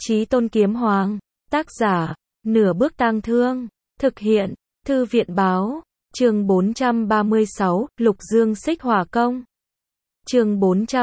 Chí Tôn Kiếm Hoàng. Tác giả, Nửa Bước Tang Thương. Thực hiện, Thư viện Báo. Chương 436, Lục Dương Xích Hỏa Công. Chương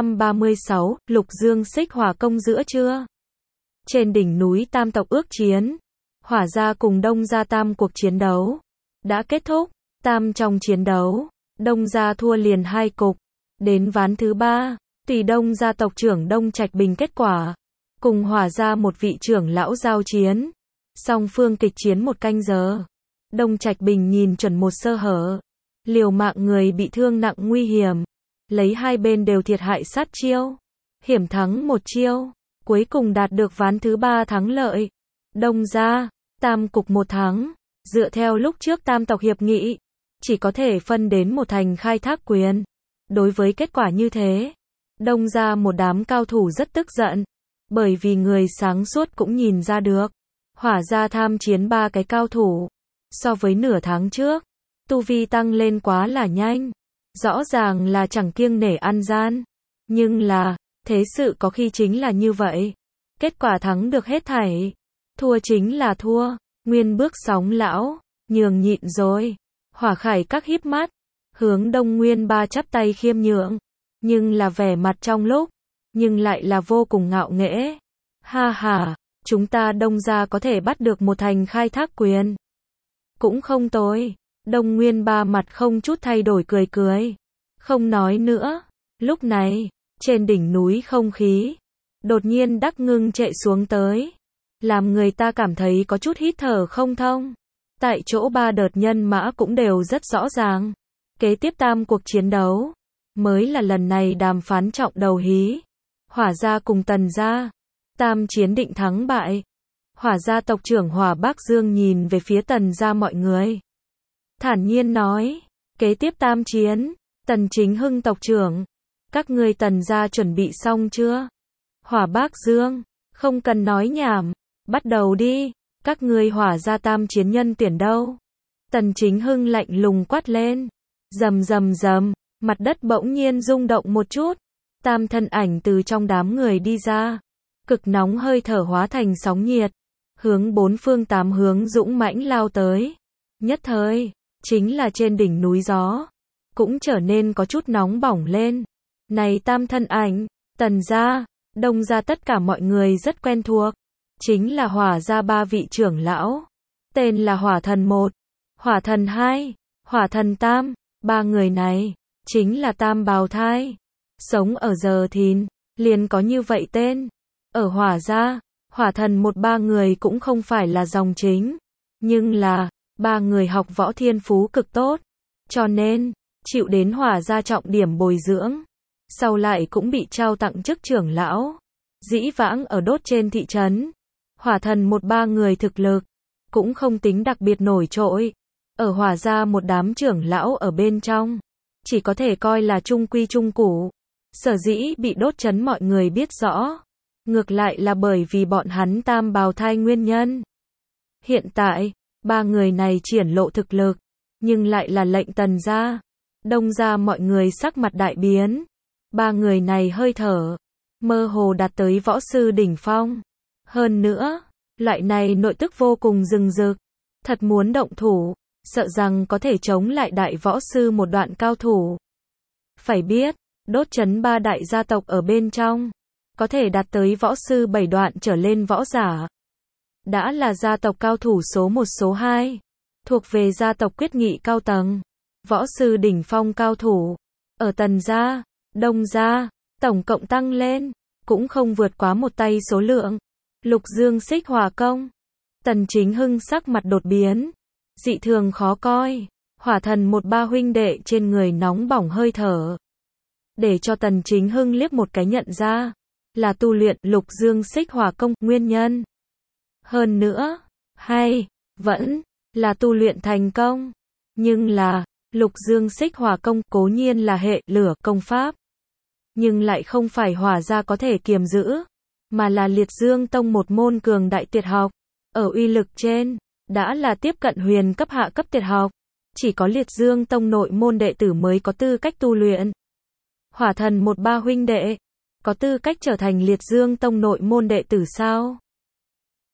436, Lục Dương Xích Hỏa Công. Giữa trưa, trên đỉnh núi Tam tộc ước chiến, Hỏa gia cùng Đông gia tam cuộc chiến đấu đã kết thúc. Tam trong chiến đấu, Đông gia thua liền 2 cục. Đến ván thứ 3, tùy Đông gia tộc trưởng Đông Trạch Bình kết quả, cùng Hỏa gia một vị trưởng lão giao chiến. Song phương kịch chiến 1 canh giờ. Đông Trạch Bình nhìn chuẩn một sơ hở, liều mạng người bị thương nặng nguy hiểm, lấy hai bên đều thiệt hại sát chiêu, hiểm thắng 1 chiêu, cuối cùng đạt được ván thứ 3 thắng lợi. Đông gia, tam cục 1 thắng, dựa theo lúc trước tam tộc hiệp nghị, chỉ có thể phân đến 1 thành khai thác quyền. Đối với kết quả như thế, Đông gia một đám cao thủ rất tức giận, bởi vì người sáng suốt cũng nhìn ra được, Hỏa gia tham chiến 3 cái cao thủ, so với nửa tháng trước, tu vi tăng lên quá là nhanh, rõ ràng là chẳng kiêng nể ăn gian. Nhưng là, thế sự có khi chính là như vậy, kết quả thắng được hết thảy, thua chính là thua. Nguyên Bước Sóng lão, nhường nhịn rồi. Hỏa Khải Các híp mắt, hướng Đông Nguyên Ba chắp tay khiêm nhượng, nhưng là vẻ mặt trong lúc, nhưng lại là vô cùng ngạo nghễ. Ha ha, chúng ta Đông gia có thể bắt được 1 thành khai thác quyền, cũng không tồi. Đông Nguyên Ba mặt không chút thay đổi cười cười, không nói nữa. Lúc này, trên đỉnh núi không khí đột nhiên đắc ngưng trệ xuống tới, làm người ta cảm thấy có chút hít thở không thông. Tại chỗ 3 đợt nhân mã cũng đều rất rõ ràng, kế tiếp tam cuộc chiến đấu mới là lần này đàm phán trọng đầu hí. Hỏa gia cùng Tần gia, tam chiến định thắng bại. Hỏa gia tộc trưởng Hỏa Bác Dương nhìn về phía Tần gia mọi người, thản nhiên nói, kế tiếp tam chiến, Tần Chính Hưng tộc trưởng, các ngươi Tần gia chuẩn bị xong chưa? Hỏa Bác Dương, không cần nói nhảm, bắt đầu đi, các ngươi Hỏa gia tam chiến nhân tuyển đâu? Tần Chính Hưng lạnh lùng quát lên, rầm rầm rầm, mặt đất bỗng nhiên rung động một chút, tam thân ảnh từ trong đám người đi ra, cực nóng hơi thở hóa thành sóng nhiệt, hướng 4 phương 8 hướng dũng mãnh lao tới. Nhất thời, chính là trên đỉnh núi gió cũng trở nên có chút nóng bỏng lên. Này tam thân ảnh, Tần gia, Đông gia tất cả mọi người rất quen thuộc, chính là Hỏa gia 3 vị trưởng lão, tên là Hỏa Thần 1, Hỏa Thần 2, Hỏa Thần Tam. 3 người này chính là tam bào thai, sống ở Giờ Thìn liền có như vậy tên. Ở Hỏa gia, Hỏa Thần 1 3 người cũng không phải là dòng chính, nhưng là 3 người học võ thiên phú cực tốt, cho nên chịu đến Hỏa gia trọng điểm bồi dưỡng, sau lại cũng bị trao tặng chức trưởng lão. Dĩ vãng ở đốt trên thị trấn, Hỏa Thần 1 3 người thực lực cũng không tính đặc biệt nổi trội, ở Hỏa gia một đám trưởng lão ở bên trong, chỉ có thể coi là trung quy trung củ. Sở dĩ bị đốt trấn mọi người biết rõ, ngược lại là bởi vì bọn hắn tam bào thai nguyên nhân. Hiện tại, 3 người này triển lộ thực lực, nhưng lại là lệnh Tần gia, Đông gia mọi người sắc mặt đại biến. 3 người này hơi thở mơ hồ đạt tới võ sư đỉnh phong. Hơn nữa, loại này nội tức vô cùng rừng rực, thật muốn động thủ, sợ rằng có thể chống lại đại võ sư một đoạn cao thủ. Phải biết, đốt trấn 3 đại gia tộc ở bên trong, có thể đạt tới võ sư 7 đoạn trở lên võ giả, đã là gia tộc cao thủ số 1 số 2, thuộc về gia tộc quyết nghị cao tầng, võ sư đỉnh phong cao thủ. Ở Tần gia, Đông gia, tổng cộng tăng lên, cũng không vượt quá 1 tay số lượng. Lục Dương Xích Hỏa Công. Tần Chính Hưng sắc mặt đột biến, dị thường khó coi. Hỏa Thần 1 3 huynh đệ trên người nóng bỏng hơi thở, để cho Tần Chính Hưng liếc một cái nhận ra, là tu luyện Lục Dương Xích Hỏa Công nguyên nhân. Hơn nữa, vẫn là tu luyện thành công. Nhưng là, Lục Dương Xích Hỏa Công cố nhiên là hệ lửa công pháp, nhưng lại không phải Hỏa gia có thể kiềm giữ, mà là Liệt Dương Tông một môn cường đại tuyệt học, ở uy lực trên đã là tiếp cận huyền cấp hạ cấp tuyệt học, chỉ có Liệt Dương Tông nội môn đệ tử mới có tư cách tu luyện. Hỏa Thần 1 3 huynh đệ có tư cách trở thành Liệt Dương Tông nội môn đệ tử sao?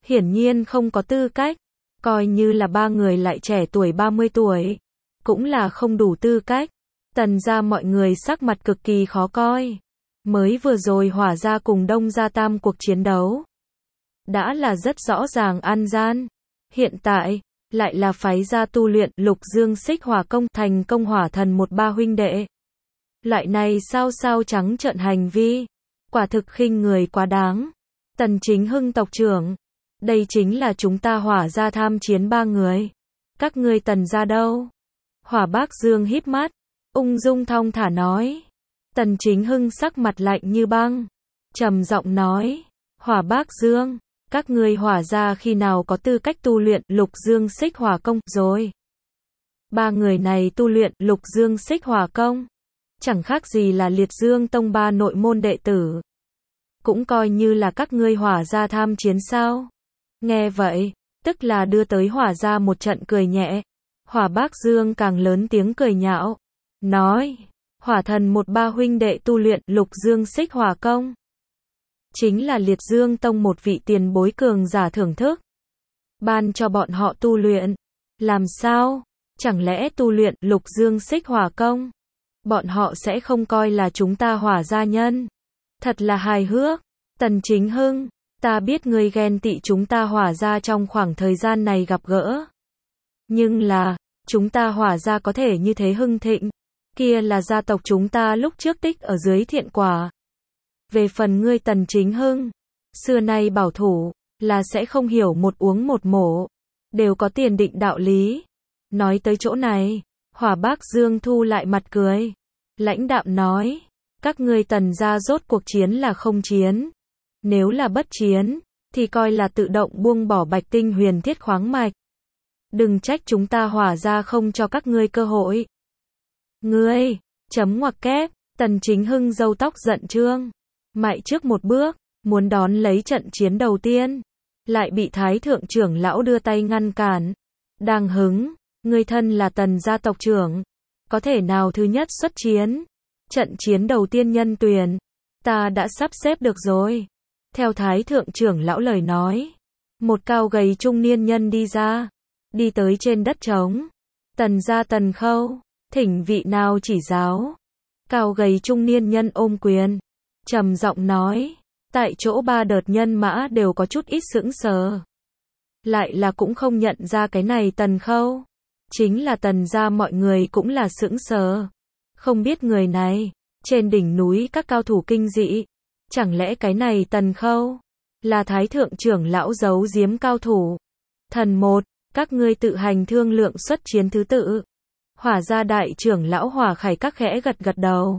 hiển nhiên không có tư cách, coi như là ba người lại trẻ tuổi 30 tuổi, cũng là không đủ tư cách. Tần gia mọi người sắc mặt cực kỳ khó coi. Mới vừa rồi Hỏa gia cùng Đông gia tam cuộc chiến đấu, đã là rất rõ ràng ăn gian. Hiện tại, lại là phái gia tu luyện Lục Dương Xích Hỏa công thành công hỏa thần một ba huynh đệ. Loại này sao sao trắng trợn hành vi, quả thực khinh người quá đáng. Tần Chính Hưng tộc trưởng, đây chính là chúng ta Hỏa gia tham chiến ba người. Các ngươi Tần gia đâu? Hỏa Bác Dương híp mắt, ung dung thong thả nói. Tần Chính Hưng sắc mặt lạnh như băng, trầm giọng nói, Hỏa Bác Dương, các ngươi Hỏa gia khi nào có tư cách tu luyện Lục Dương Xích Hỏa công rồi? Ba người này tu luyện Lục Dương Xích Hỏa công, chẳng khác gì là Liệt Dương Tông ba nội môn đệ tử. Cũng coi như là các ngươi Hỏa gia tham chiến sao? Nghe vậy, tức là đưa tới Hỏa gia một trận cười nhẹ. Hỏa Bác Dương càng lớn tiếng cười nhạo, nói, Hỏa thần một ba huynh đệ tu luyện Lục Dương Xích Hỏa công, chính là Liệt Dương Tông một vị tiền bối cường giả thưởng thức, ban cho bọn họ tu luyện. Làm sao? Chẳng lẽ tu luyện Lục Dương Xích Hỏa công, bọn họ sẽ không coi là chúng ta Hỏa gia nhân? Thật là hài hước. Tần Chính Hưng, ta biết ngươi ghen tị chúng ta Hỏa gia trong khoảng thời gian này gặp gỡ. Nhưng là, chúng ta Hỏa gia có thể như thế hưng thịnh, kia là gia tộc chúng ta lúc trước tích ở dưới thiện quả. Về phần ngươi Tần Chính Hưng, xưa nay bảo thủ, là sẽ không hiểu một uống một mổ, đều có tiền định đạo lý. Nói tới chỗ này, Hỏa Bác Dương thu lại mặt cười, lãnh đạm nói, các ngươi Tần gia rốt cuộc chiến là không chiến. Nếu là bất chiến, thì coi là tự động buông bỏ Bạch Tinh Huyền Thiết khoáng mạch. Đừng trách chúng ta Hỏa gia không cho các ngươi cơ hội. Ngươi, chấm ngoặc kép, Tần Chính Hưng râu tóc giận trương, mại trước một bước, muốn đón lấy trận chiến đầu tiên, lại bị Thái thượng trưởng lão đưa tay ngăn cản. Đang hứng, ngươi thân là Tần gia tộc trưởng, có thể nào thứ nhất xuất chiến? Trận chiến đầu tiên nhân tuyển, ta đã sắp xếp được rồi. Theo Thái thượng trưởng lão lời nói, một cao gầy trung niên nhân đi ra, đi tới trên đất trống. Tần gia Tần Khâu, thỉnh vị nào chỉ giáo. Cao gầy trung niên nhân ôm quyền, trầm giọng nói, tại chỗ ba đợt nhân mã đều có chút ít sững sờ. Lại là cũng không nhận ra cái này Tần Khâu. Chính là Tần gia mọi người cũng là sững sờ. Không biết người này, trên đỉnh núi các cao thủ kinh dị. Chẳng lẽ cái này Tần Khâu, là Thái thượng trưởng lão giấu giếm cao thủ? Thần một, các ngươi tự hành thương lượng xuất chiến thứ tự. Hỏa gia đại trưởng lão Hỏa Khải các khẽ gật gật đầu.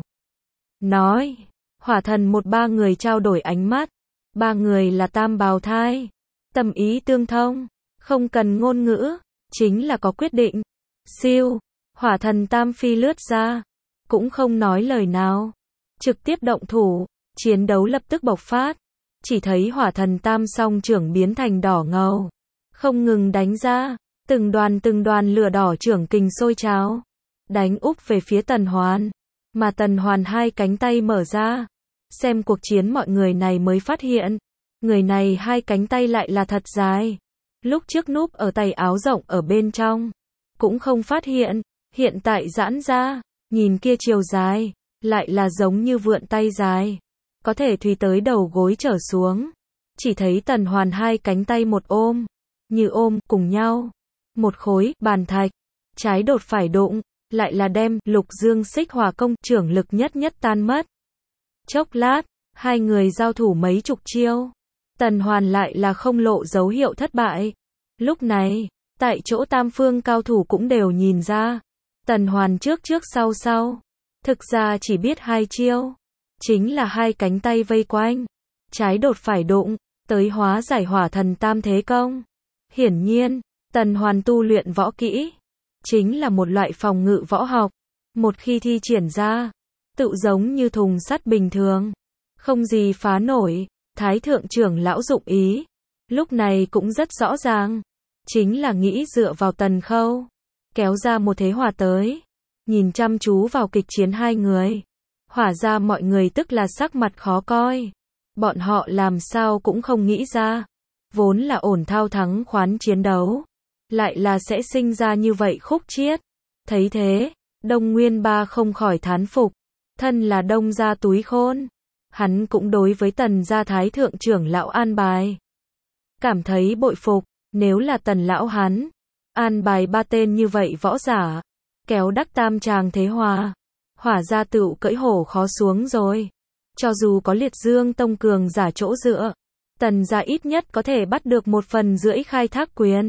Nói, Hỏa thần một ba người trao đổi ánh mắt. Ba người là tam bào thai. Tâm ý tương thông, không cần ngôn ngữ, chính là có quyết định. Siêu, Hỏa thần tam phi lướt ra, cũng không nói lời nào. Trực tiếp động thủ, chiến đấu lập tức bộc phát. Chỉ thấy Hỏa thần tam song trưởng biến thành đỏ ngầu, không ngừng đánh ra. Từng đoàn lửa đỏ trưởng kình sôi trào, đánh úp về phía Tần Hoàn, mà Tần Hoàn hai cánh tay mở ra. Xem cuộc chiến mọi người này mới phát hiện, người này hai cánh tay lại là thật dài. Lúc trước núp ở tay áo rộng ở bên trong, cũng không phát hiện, hiện tại giãn ra, nhìn kia chiều dài, lại là giống như vượn tay dài, có thể thùy tới đầu gối trở xuống. Chỉ thấy Tần Hoàn hai cánh tay một ôm, như ôm cùng nhau. Một khối bàn thạch, trái đột phải đụng, lại là đem Lục Dương Xích Hỏa công trưởng lực nhất nhất tan mất. Chốc lát, hai người giao thủ mấy chục chiêu, Tần Hoàn lại là không lộ dấu hiệu thất bại. Lúc này, tại chỗ tam phương cao thủ cũng đều nhìn ra, Tần Hoàn trước trước sau sau, thực ra chỉ biết hai chiêu, chính là hai cánh tay vây quanh, trái đột phải đụng, tới hóa giải Hỏa thần tam thế công. Hiển nhiên, Tần Hoàn tu luyện võ kỹ, chính là một loại phòng ngự võ học. Một khi thi triển ra, tự giống như thùng sắt bình thường, không gì phá nổi. Thái thượng trưởng lão dụng ý, lúc này cũng rất rõ ràng, chính là nghĩ dựa vào Tần Khâu, kéo ra một thế hòa tới. Nhìn chăm chú vào kịch chiến hai người, Hỏa ra mọi người tức là sắc mặt khó coi. Bọn họ làm sao cũng không nghĩ ra, vốn là ổn thao thắng khoán chiến đấu, lại là sẽ sinh ra như vậy khúc chiết. Thấy thế, Đông Nguyên Ba không khỏi thán phục, thân là Đông gia túi khôn, hắn cũng đối với Tần gia thái thượng trưởng lão an bài cảm thấy bội phục, nếu là Tần lão hắn an bài ba tên như vậy võ giả, kéo đắc tam tràng thế hòa, hỏa gia tựu cưỡi hổ khó xuống rồi. Cho dù có Liệt Dương tông cường giả chỗ dựa, Tần gia ít nhất có thể bắt được 1/10 khai thác quyền.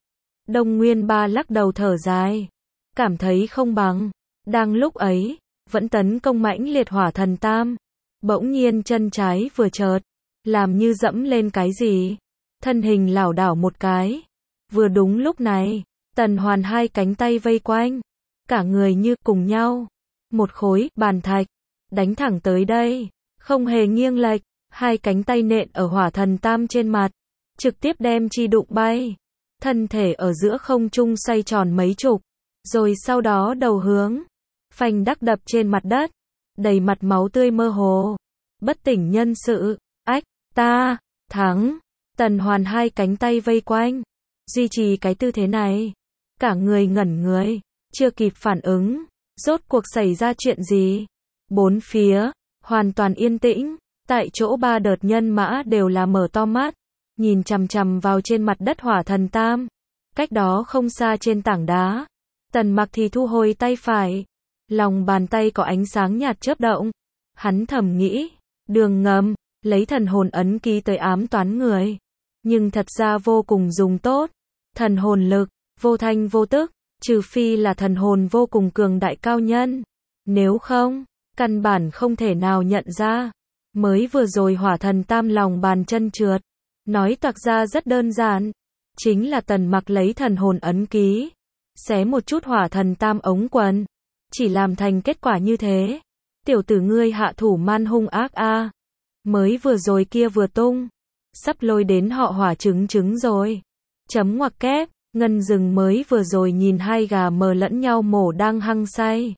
Đông Nguyên Ba lắc đầu thở dài, cảm thấy không bằng. Đang lúc ấy, vẫn tấn công mãnh liệt Hỏa Thần Tam, bỗng nhiên chân trái vừa chợt, làm như dẫm lên cái gì, thân hình lảo đảo một cái. Vừa đúng lúc này, Tần Hoàn hai cánh tay vây quanh, cả người như cùng nhau, một khối bàn thạch đánh thẳng tới đây, không hề nghiêng lệch, hai cánh tay nện ở Hỏa Thần Tam trên mặt, trực tiếp đem chi đụng bay, thân thể ở giữa không trung xoay tròn mấy chục, rồi sau đó đầu hướng phanh đắc đập trên mặt đất, đầy mặt máu tươi mơ hồ, bất tỉnh nhân sự. Ách, ta thắng. Tần Hoàn hai cánh tay vây quanh, duy trì cái tư thế này, cả người ngẩn người, chưa kịp phản ứng, rốt cuộc xảy ra chuyện gì? Bốn phía hoàn toàn yên tĩnh, tại chỗ ba đợt nhân mã đều là mở to mắt, nhìn chằm chằm vào trên mặt đất Hỏa Thần Tam. Cách đó không xa trên tảng đá, Tần Mặc thì thu hồi tay phải, lòng bàn tay có ánh sáng nhạt chớp động. Hắn thầm nghĩ, đường ngầm, lấy thần hồn ấn ký tới ám toán người, nhưng thật ra vô cùng dùng tốt. Thần hồn lực, vô thanh vô tức, trừ phi là thần hồn vô cùng cường đại cao nhân, nếu không, căn bản không thể nào nhận ra. Mới vừa rồi Hỏa Thần Tam lòng bàn chân trượt, nói toạc ra rất đơn giản, chính là Tần Mặc lấy thần hồn ấn ký, xé một chút Hỏa Thần Tam ống quần, chỉ làm thành kết quả như thế. Tiểu tử ngươi hạ thủ man hung ác a, mới vừa rồi kia vừa tung, sắp lôi đến họ Hỏa trứng rồi. Chấm ngoặc kép, Ngân Dừng mới vừa rồi nhìn hai gà mờ lẫn nhau mổ đang hăng say,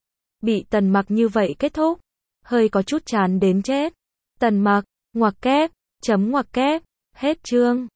bị Tần Mặc như vậy kết thúc, hơi có chút chán đến chết. Tần Mặc, ngoặc kép, chấm ngoặc kép, hết chương.